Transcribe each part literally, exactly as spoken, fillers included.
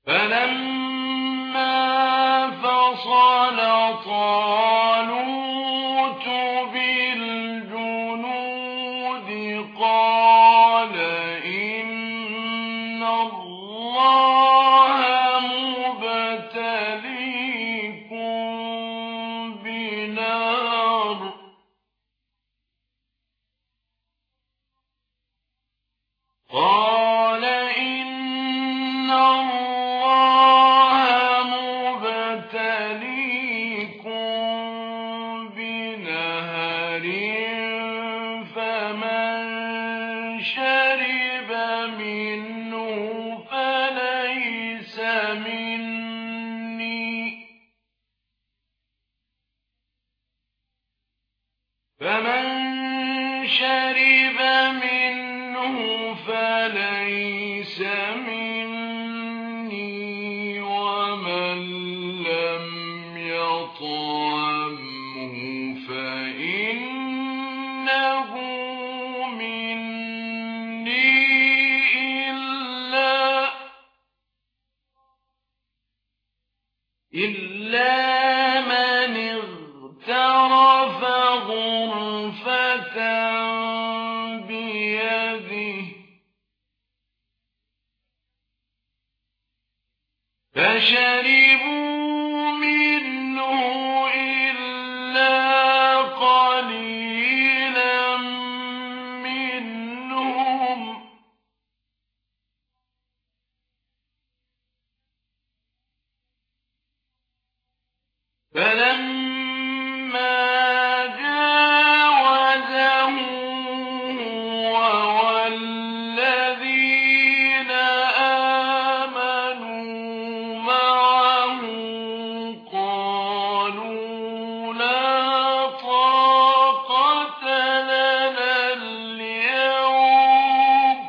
فلما فصل طالوت بالجنود قال إن الله مبتليكم بنار قال إن الله مبتليكم بنهر فمن شرب منه فليس مني فمن شرب منه فليس مني ومن لم يطعمه فإنه مني إلا إلا من اغترف غرفة بيده فشربوا منه إلا قليلا منهم فلما جاوزه هو والذين آمنوا معه قالوا لا طاقة لنا اليوم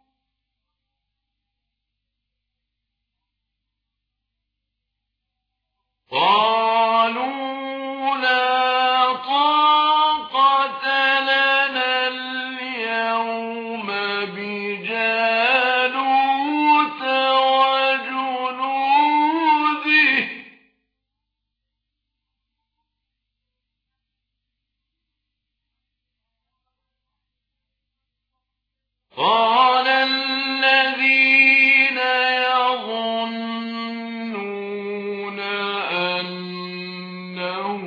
قالوا لا طاقة لنا اليوم بجالوت وجنوده قال الذين يظنون أنهم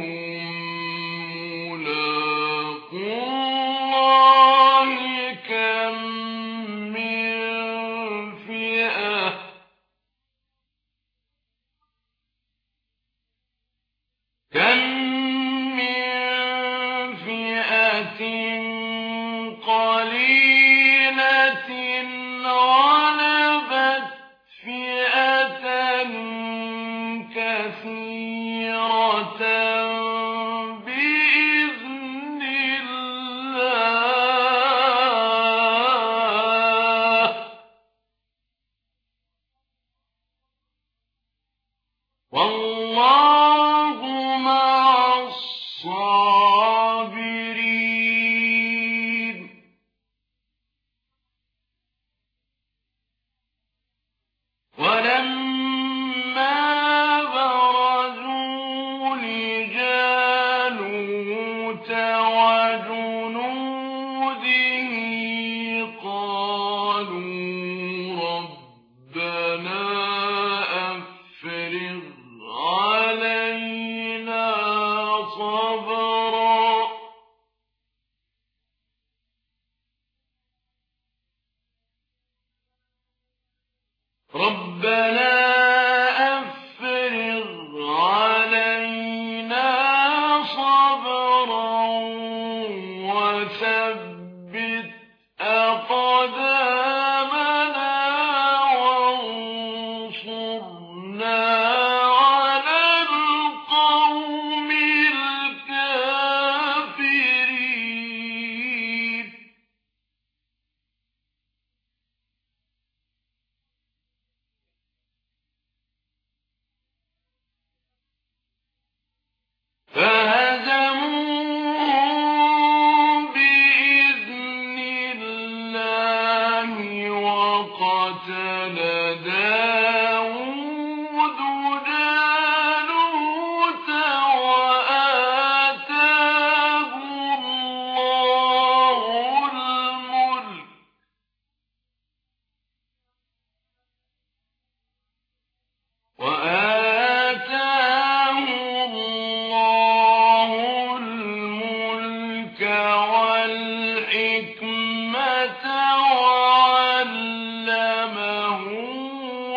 ملاقو الله كم من فئة كم من فئة قليلة غلبت فئة كثيرة بإذن الله والله مع الصابرين ولما برزوا لجالوت وجنوده قالوا ربنا أفرغ علينا صبرا ربنا أفرغ علينا صبرا وثبت أقدامنا وانصرنا على القوم الكافرين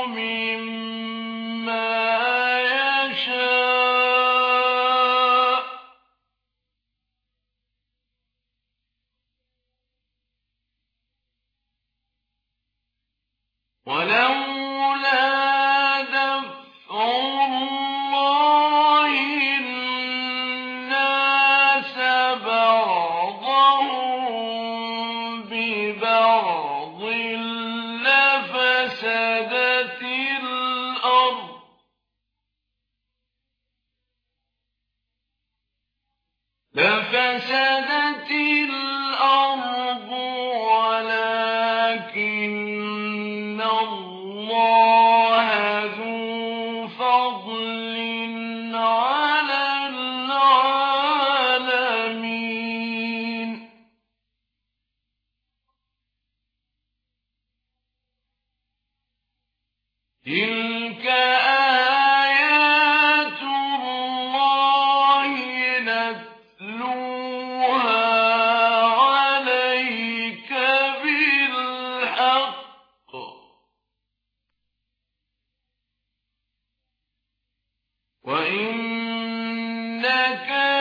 مما يشاء ولولا دفع الله الناس بعضهم ببعض لفسدت الأرض لفسدت الأرض ولكن الله ذو فضل على العالمين تلك آيات الله نتلوها عليك بالحق وإنك